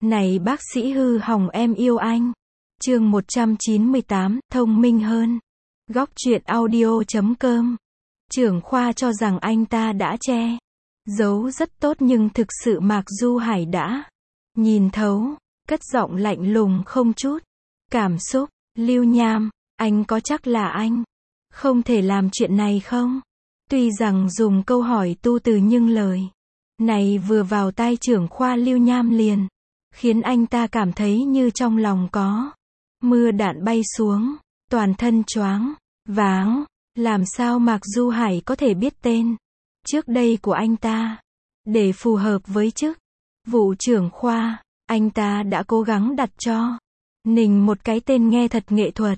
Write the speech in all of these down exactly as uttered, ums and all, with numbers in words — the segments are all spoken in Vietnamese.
Này bác sĩ hư hỏng em yêu anh. Chương một trăm chín mươi tám, thông minh hơn. Góc truyện audio chấm com. Trưởng khoa cho rằng anh ta đã che giấu rất tốt nhưng thực sự Mạc Du Hải đã nhìn thấu, cất giọng lạnh lùng không chút cảm xúc. Lưu Nham, anh có chắc là anh không thể làm chuyện này không? Tuy rằng dùng câu hỏi tu từ nhưng lời này vừa vào tai trưởng khoa Lưu Nham liền khiến anh ta cảm thấy như trong lòng có mưa đạn bay xuống, toàn thân choáng váng. Làm sao Mạc Du Hải có thể biết tên trước đây của anh ta? Để phù hợp với chức vụ trưởng khoa, anh ta đã cố gắng đặt cho Nình một cái tên nghe thật nghệ thuật.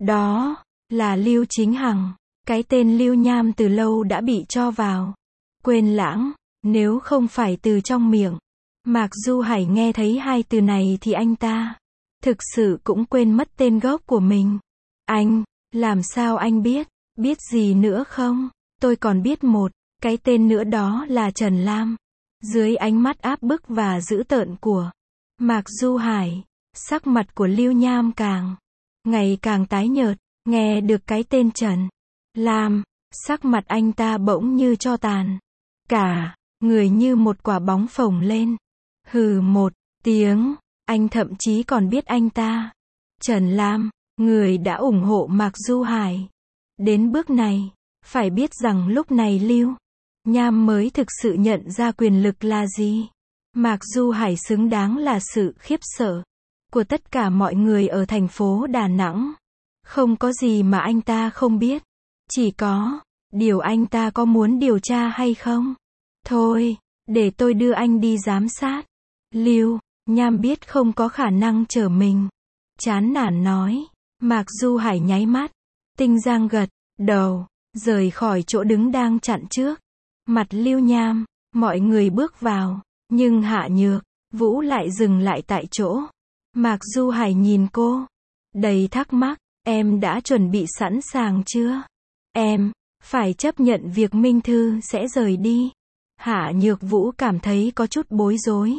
Đó là Lưu Chính Hằng. Cái tên Lưu Nham từ lâu đã bị cho vào quên lãng. Nếu không phải từ trong miệng Mạc Du Hải nghe thấy hai từ này thì anh ta thực sự cũng quên mất tên gốc của mình. Anh, làm sao anh biết? Biết gì nữa không? Tôi còn biết một cái tên nữa, đó là Trần Lam. Dưới ánh mắt áp bức và dữ tợn của Mạc Du Hải, sắc mặt của Lưu Nham càng ngày càng tái nhợt. Nghe được cái tên Trần Lam, sắc mặt anh ta bỗng như tro tàn, cả người như một quả bóng phồng lên. Hừ một tiếng, anh thậm chí còn biết anh ta, Trần Lam, người đã ủng hộ Mạc Du Hải đến bước này. Phải biết rằng lúc này Lưu Nham mới thực sự nhận ra quyền lực là gì. Mạc Du Hải xứng đáng là sự khiếp sợ của tất cả mọi người ở thành phố Đà Nẵng. Không có gì mà anh ta không biết. Chỉ có điều anh ta có muốn điều tra hay không. Thôi, để tôi đưa anh đi giám sát. Lưu Nham biết không có khả năng chở mình, chán nản nói. Mạc Du Hải nháy mắt, tinh giang gật đầu, rời khỏi chỗ đứng đang chặn trước mặt Lưu Nham. Mọi người bước vào, nhưng Hạ Nhược Vũ lại dừng lại tại chỗ. Mạc Du Hải nhìn cô, đầy thắc mắc. Em đã chuẩn bị sẵn sàng chưa? Em phải chấp nhận việc Minh Thư sẽ rời đi. Hạ Nhược Vũ cảm thấy có chút bối rối.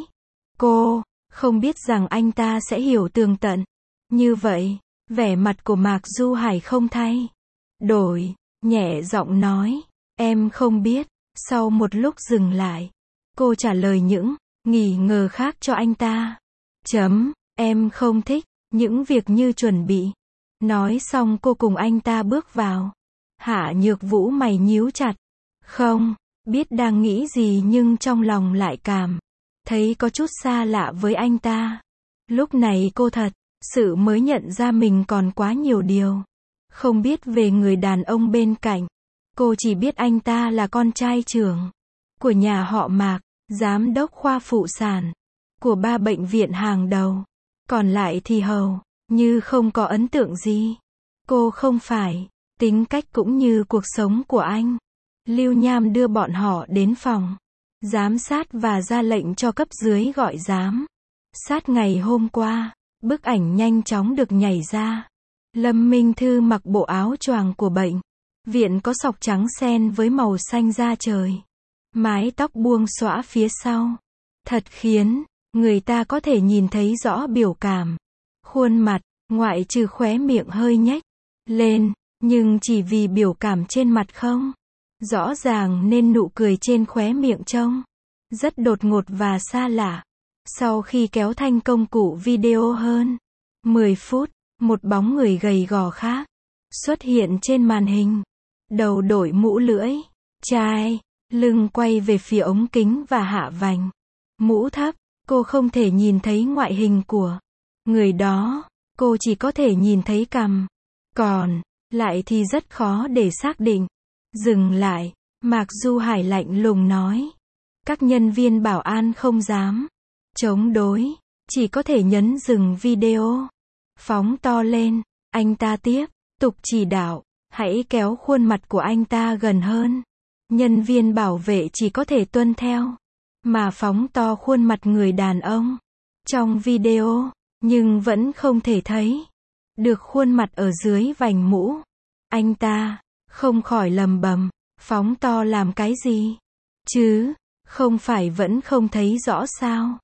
Cô không biết rằng anh ta sẽ hiểu tường tận như vậy. Vẻ mặt của Mạc Du Hải không thay đổi, nhẹ giọng nói, em không biết. Sau một lúc dừng lại, cô trả lời những nghi ngờ khác cho anh ta. Chấm, em không thích những việc như chuẩn bị. Nói xong cô cùng anh ta bước vào. Hạ Nhược Vũ mày nhíu chặt, không biết đang nghĩ gì nhưng trong lòng lại cảm thấy có chút xa lạ với anh ta. Lúc này cô thật sự mới nhận ra mình còn quá nhiều điều không biết về người đàn ông bên cạnh. Cô chỉ biết anh ta là con trai trưởng của nhà họ Mạc, giám đốc khoa phụ sản của ba bệnh viện hàng đầu. Còn lại thì hầu như không có ấn tượng gì. Cô không phải tính cách cũng như cuộc sống của anh. Lưu Nham đưa bọn họ đến phòng giám sát và ra lệnh cho cấp dưới gọi giám sát. Ngày hôm qua, bức ảnh nhanh chóng được nhảy ra. Lâm Minh Thư mặc bộ áo choàng của bệnh viện có sọc trắng xen với màu xanh da trời. Mái tóc buông xõa phía sau, thật khiến người ta có thể nhìn thấy rõ biểu cảm khuôn mặt, ngoại trừ khóe miệng hơi nhếch lên, nhưng chỉ vì biểu cảm trên mặt không rõ ràng nên nụ cười trên khóe miệng trông rất đột ngột và xa lạ. Sau khi kéo thanh công cụ video hơn mười phút, một bóng người gầy gò khác xuất hiện trên màn hình. Đầu đội mũ lưỡi chai, lưng quay về phía ống kính và hạ vành mũ thấp. Cô không thể nhìn thấy ngoại hình của người đó, cô chỉ có thể nhìn thấy cằm. Còn lại thì rất khó để xác định. Dừng lại, Mạc Du Hải lạnh lùng nói. Các nhân viên bảo an không dám chống đối, chỉ có thể nhấn dừng video. Phóng to lên, anh ta tiếp tục chỉ đạo, hãy kéo khuôn mặt của anh ta gần hơn. Nhân viên bảo vệ chỉ có thể tuân theo, mà phóng to khuôn mặt người đàn ông trong video, nhưng vẫn không thể thấy được khuôn mặt ở dưới vành mũ. Anh ta không khỏi lầm bầm, phóng to làm cái gì chứ, không phải vẫn không thấy rõ sao?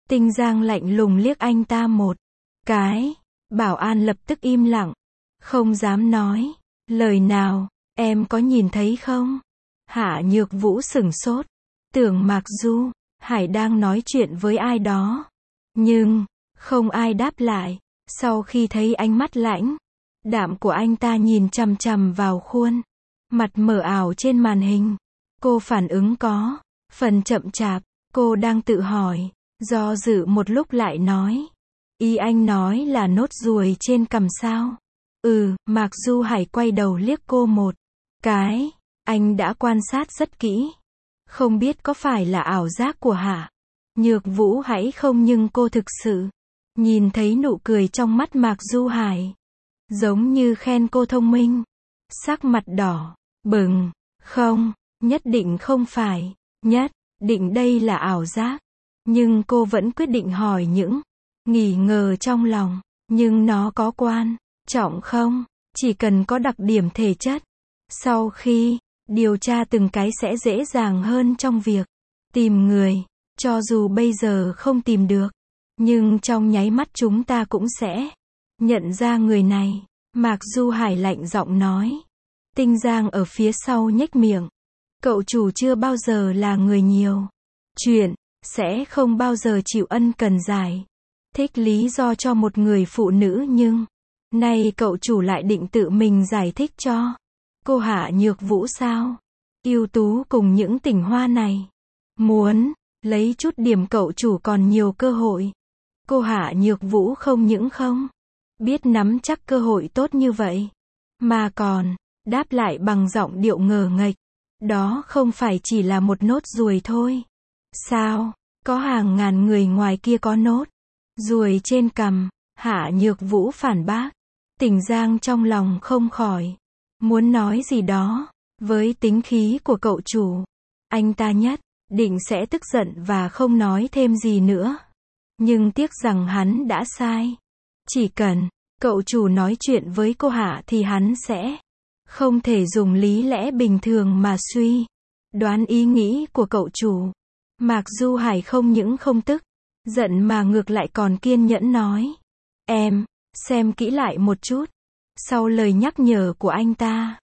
Tinh Giang lạnh lùng liếc anh ta một cái. Bảo an lập tức im lặng. Không dám nói lời nào. Em có nhìn thấy không? Hạ Nhược Vũ sửng sốt. Tưởng Mạc Du Hải đang nói chuyện với ai đó. Nhưng, không ai đáp lại. Sau khi thấy ánh mắt lãnh đạm của anh ta nhìn chằm chằm vào khuôn mặt mờ ảo trên màn hình, cô phản ứng có phần chậm chạp. Cô đang tự hỏi, do dự một lúc lại nói. Ý anh nói là nốt ruồi trên cằm sao? Ừ, Mạc Du Hải quay đầu liếc cô một cái. Anh đã quan sát rất kỹ. Không biết có phải là ảo giác của Hạ Nhược Vũ hay không, nhưng cô thực sự nhìn thấy nụ cười trong mắt Mạc Du Hải. Giống như khen cô thông minh. Sắc mặt đỏ bừng. Không, nhất định không phải. Nhất định đây là ảo giác. Nhưng cô vẫn quyết định hỏi những nghi ngờ trong lòng. Nhưng nó có quan trọng không? Chỉ cần có đặc điểm thể chất. Sau khi điều tra từng cái sẽ dễ dàng hơn trong việc tìm người. Cho dù bây giờ không tìm được, nhưng trong nháy mắt chúng ta cũng sẽ nhận ra người này. Mạc Du Hải lạnh giọng nói. Tinh Giang ở phía sau nhếch miệng. Cậu chủ chưa bao giờ là người nhiều chuyện, sẽ không bao giờ chịu ân cần giải thích lý do cho một người phụ nữ, nhưng nay cậu chủ lại định tự mình giải thích cho cô Hạ Nhược Vũ sao? Ưu tú cùng những tỉnh hoa này, muốn lấy chút điểm cậu chủ còn nhiều cơ hội. Cô Hạ Nhược Vũ không những không biết nắm chắc cơ hội tốt như vậy, mà còn đáp lại bằng giọng điệu ngờ nghệch. Đó không phải chỉ là một nốt ruồi thôi sao? Có hàng ngàn người ngoài kia có nốt ruồi trên cằm. Hạ Nhược Vũ phản bác. Tinh Giang trong lòng không khỏi muốn nói gì đó. Với tính khí của cậu chủ, anh ta nhất định sẽ tức giận và không nói thêm gì nữa. Nhưng tiếc rằng hắn đã sai. Chỉ cần cậu chủ nói chuyện với cô Hạ thì hắn sẽ không thể dùng lý lẽ bình thường mà suy đoán ý nghĩ của cậu chủ. Mạc Du Hải không những không tức giận mà ngược lại còn kiên nhẫn nói. Em xem kỹ lại một chút. Sau lời nhắc nhở của anh ta,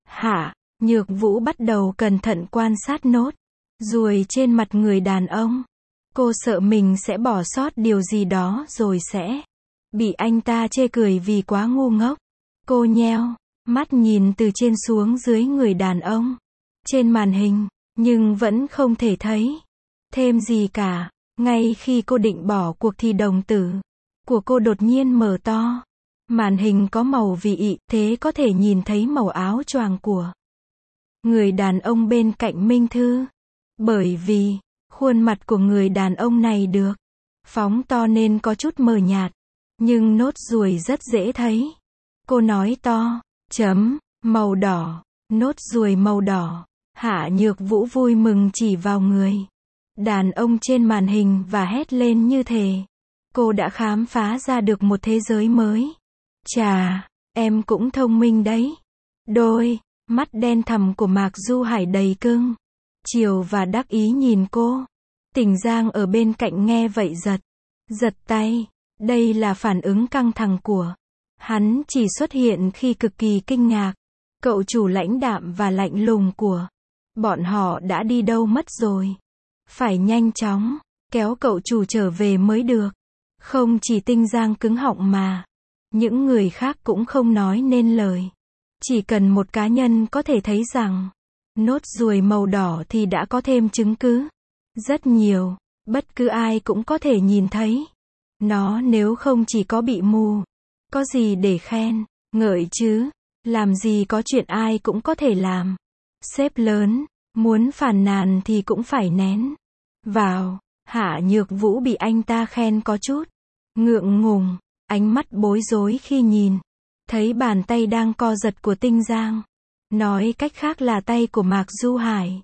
Hạ Nhược Vũ bắt đầu cẩn thận quan sát nốt ruồi trên mặt người đàn ông. Cô sợ mình sẽ bỏ sót điều gì đó rồi sẽ bị anh ta chê cười vì quá ngu ngốc. Cô nheo mắt nhìn từ trên xuống dưới người đàn ông trên màn hình, nhưng vẫn không thể thấy thêm gì cả. Ngay khi cô định bỏ cuộc thì đồng tử của cô đột nhiên mở to. Màn hình có màu vị ị, thế có thể nhìn thấy màu áo choàng của người đàn ông bên cạnh Minh Thư. Bởi vì khuôn mặt của người đàn ông này được phóng to nên có chút mờ nhạt, nhưng nốt ruồi rất dễ thấy. Cô nói to, chấm, màu đỏ, nốt ruồi màu đỏ. Hạ Nhược Vũ vui mừng chỉ vào người đàn ông trên màn hình và hét lên như thể cô đã khám phá ra được một thế giới mới. Chà, em cũng thông minh đấy. Đôi mắt đen thẳm của Mạc Du Hải đầy cưng chiều và đắc ý nhìn cô. Tinh Giang ở bên cạnh nghe vậy giật giật tay. Đây là phản ứng căng thẳng của hắn chỉ xuất hiện khi cực kỳ kinh ngạc. Cậu chủ lãnh đạm và lạnh lùng của bọn họ đã đi đâu mất rồi? Phải nhanh chóng kéo cậu chủ trở về mới được. Không chỉ Tinh Giang cứng họng mà những người khác cũng không nói nên lời. Chỉ cần một cá nhân có thể thấy rằng nốt ruồi màu đỏ thì đã có thêm chứng cứ rất nhiều. Bất cứ ai cũng có thể nhìn thấy nó, nếu không chỉ có bị mù. Có gì để khen ngợi chứ? Làm gì có chuyện ai cũng có thể làm. Sếp lớn muốn phàn nàn thì cũng phải nén vào. Hạ Nhược Vũ bị anh ta khen có chút ngượng ngùng, ánh mắt bối rối khi nhìn thấy bàn tay đang co giật của Tinh Giang. Nói cách khác là tay của Mạc Du Hải.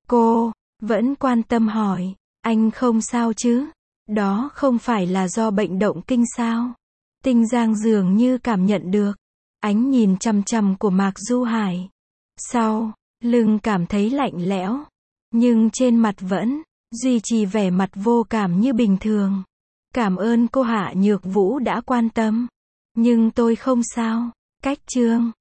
Cô vẫn quan tâm hỏi, anh không sao chứ? Đó không phải là do bệnh động kinh sao? Tinh Giang dường như cảm nhận được ánh nhìn chằm chằm của Mạc Du Hải. Sau lưng cảm thấy lạnh lẽo, nhưng trên mặt vẫn duy trì vẻ mặt vô cảm như bình thường. Cảm ơn cô Hạ Nhược Vũ đã quan tâm. Nhưng tôi không sao. Cách chương